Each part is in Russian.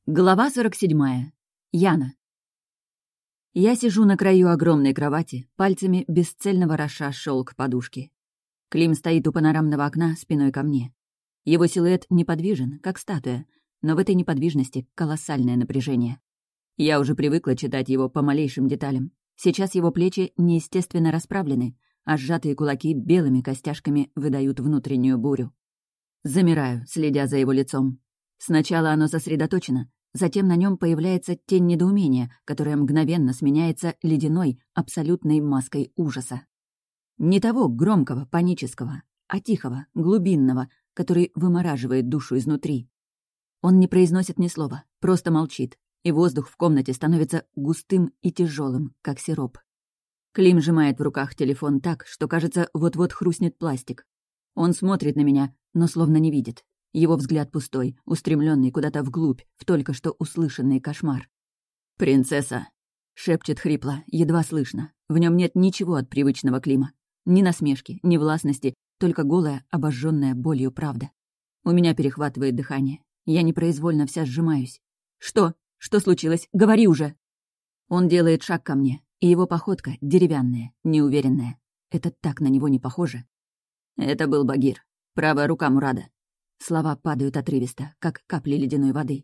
Глава 47. Яна. Я сижу на краю огромной кровати, пальцами бесцельно вороша шелк подушки. Клим стоит у панорамного окна спиной ко мне. Его силуэт неподвижен, как статуя, но в этой неподвижности колоссальное напряжение. Я уже привыкла читать его по малейшим деталям. Сейчас его плечи неестественно расправлены, а сжатые кулаки белыми костяшками выдают внутреннюю бурю. Замираю, следя за его лицом. Сначала оно сосредоточено, затем на нем появляется тень недоумения, которая мгновенно сменяется ледяной, абсолютной маской ужаса. Не того громкого, панического, а тихого, глубинного, который вымораживает душу изнутри. Он не произносит ни слова, просто молчит, и воздух в комнате становится густым и тяжелым, как сироп. Клим сжимает в руках телефон так, что, кажется, вот-вот хрустнет пластик. Он смотрит на меня, но словно не видит. Его взгляд пустой, устремленный куда-то вглубь, в только что услышанный кошмар. «Принцесса!» — шепчет хрипло, едва слышно. В нем нет ничего от привычного Клима. Ни насмешки, ни властности, только голая, обожженная болью правда. У меня перехватывает дыхание. Я непроизвольно вся сжимаюсь. «Что? Что случилось? Говори уже!» Он делает шаг ко мне, и его походка деревянная, неуверенная. Это так на него не похоже. Это был Багир, правая рука Мурада. Слова падают отрывисто, как капли ледяной воды.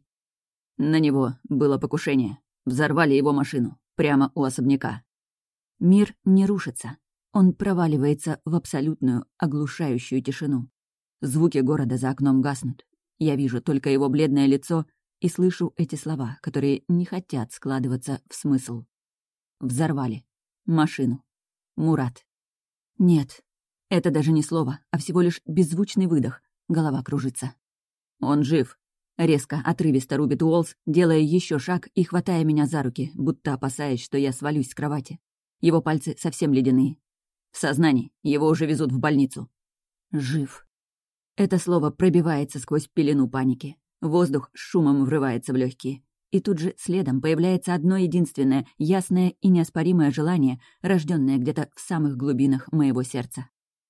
На него было покушение. Взорвали его машину, прямо у особняка. Мир не рушится. Он проваливается в абсолютную, оглушающую тишину. Звуки города за окном гаснут. Я вижу только его бледное лицо и слышу эти слова, которые не хотят складываться в смысл. Взорвали. Машину. Мурад. Нет, это даже не слово, а всего лишь беззвучный выдох. Голова кружится. «Он жив!» Резко, отрывисто рубит Уолс, делая еще шаг и хватая меня за руки, будто опасаясь, что я свалюсь с кровати. Его пальцы совсем ледяные. В сознании. Его уже везут в больницу. «Жив!» Это слово пробивается сквозь пелену паники. Воздух с шумом врывается в легкие. И тут же следом появляется одно единственное, ясное и неоспоримое желание, рожденное где-то в самых глубинах моего сердца.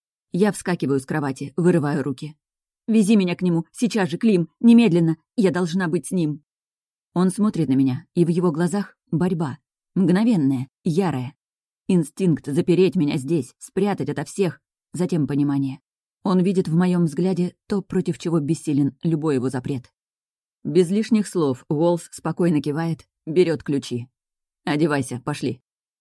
Я вскакиваю с кровати, вырываю руки. «Вези меня к нему, сейчас же, Клим, немедленно, я должна быть с ним». Он смотрит на меня, и в его глазах борьба, мгновенная, ярая. Инстинкт запереть меня здесь, спрятать ото всех, затем понимание. Он видит в моем взгляде то, против чего бессилен любой его запрет. Без лишних слов Уолс спокойно кивает, берет ключи. «Одевайся, пошли».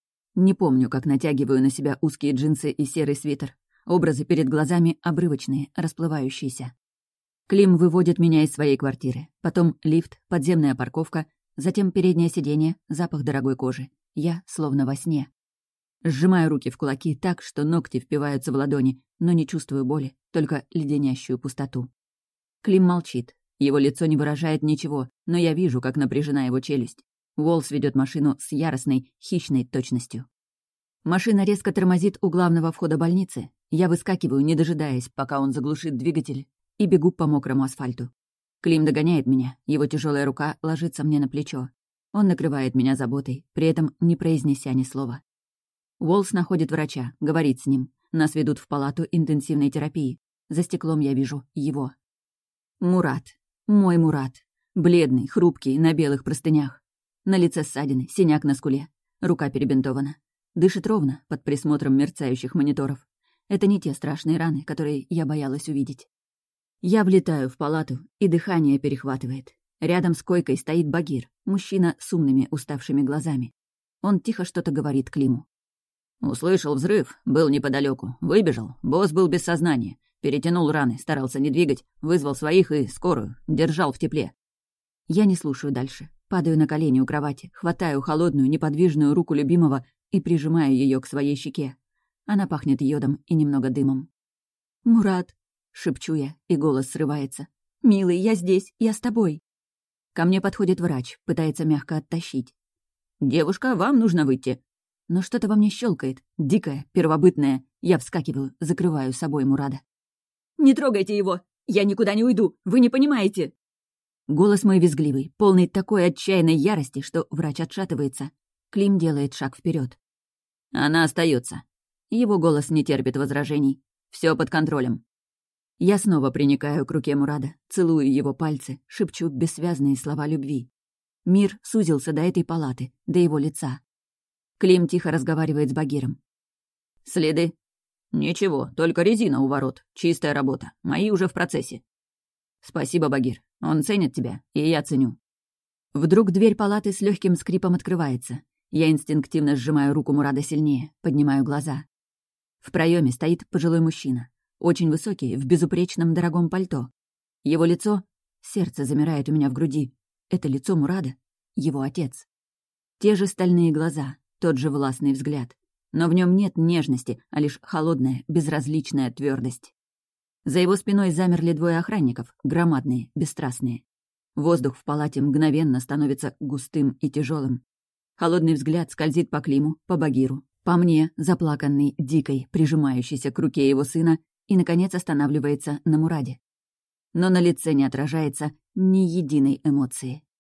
Не помню, как натягиваю на себя узкие джинсы и серый свитер. Образы перед глазами обрывочные, расплывающиеся. Клим выводит меня из своей квартиры. Потом лифт, подземная парковка, затем переднее сиденье, запах дорогой кожи. Я словно во сне. Сжимаю руки в кулаки так, что ногти впиваются в ладони, но не чувствую боли, только леденящую пустоту. Клим молчит. Его лицо не выражает ничего, но я вижу, как напряжена его челюсть. Уолс ведет машину с яростной, хищной точностью. Машина резко тормозит у главного входа больницы. Я выскакиваю, не дожидаясь, пока он заглушит двигатель, и бегу по мокрому асфальту. Клим догоняет меня, его тяжелая рука ложится мне на плечо. Он накрывает меня заботой, при этом не произнеся ни слова. Уолс находит врача, говорит с ним. Нас ведут в палату интенсивной терапии. За стеклом я вижу его. Мурад. Мой Мурад. Бледный, хрупкий, на белых простынях. На лице ссадины, синяк на скуле. Рука перебинтована. Дышит ровно, под присмотром мерцающих мониторов. Это не те страшные раны, которые я боялась увидеть. Я влетаю в палату, и дыхание перехватывает. Рядом с койкой стоит Багир, мужчина с умными, уставшими глазами. Он тихо что-то говорит Климу. «Услышал взрыв, был неподалеку, выбежал, босс был без сознания, перетянул раны, старался не двигать, вызвал своих и скорую, держал в тепле». Я не слушаю дальше, падаю на колени у кровати, хватаю холодную, неподвижную руку любимого и прижимаю ее к своей щеке. Она пахнет йодом и немного дымом. «Мурад!» — шепчу я, и голос срывается. «Милый, я здесь, я с тобой!» Ко мне подходит врач, пытается мягко оттащить. «Девушка, вам нужно выйти!» Но что-то во мне щелкает, дикое, первобытное. Я вскакиваю, закрываю собой Мурада. «Не трогайте его! Я никуда не уйду! Вы не понимаете!» Голос мой визгливый, полный такой отчаянной ярости, что врач отшатывается. Клим делает шаг вперед. «Она остается. Его голос не терпит возражений. Все под контролем. Я снова приникаю к руке Мурада, целую его пальцы, шепчу бессвязные слова любви. Мир сузился до этой палаты, до его лица. Клим тихо разговаривает с Багиром. «Следы?» «Ничего, только резина у ворот. Чистая работа. Мои уже в процессе». «Спасибо, Багир. Он ценит тебя, и я ценю». Вдруг дверь палаты с легким скрипом открывается. Я инстинктивно сжимаю руку Мурада сильнее, поднимаю глаза. В проеме стоит пожилой мужчина. Очень высокий, в безупречном дорогом пальто. Его лицо... Сердце замирает у меня в груди. Это лицо Мурада, его отец. Те же стальные глаза, тот же властный взгляд. Но в нем нет нежности, а лишь холодная, безразличная твердость. За его спиной замерли двое охранников, громадные, бесстрастные. Воздух в палате мгновенно становится густым и тяжелым. Холодный взгляд скользит по Климу, по Багиру, по мне, заплаканной, дикой, прижимающейся к руке его сына, и, наконец, останавливается на Мураде. Но на лице не отражается ни единой эмоции.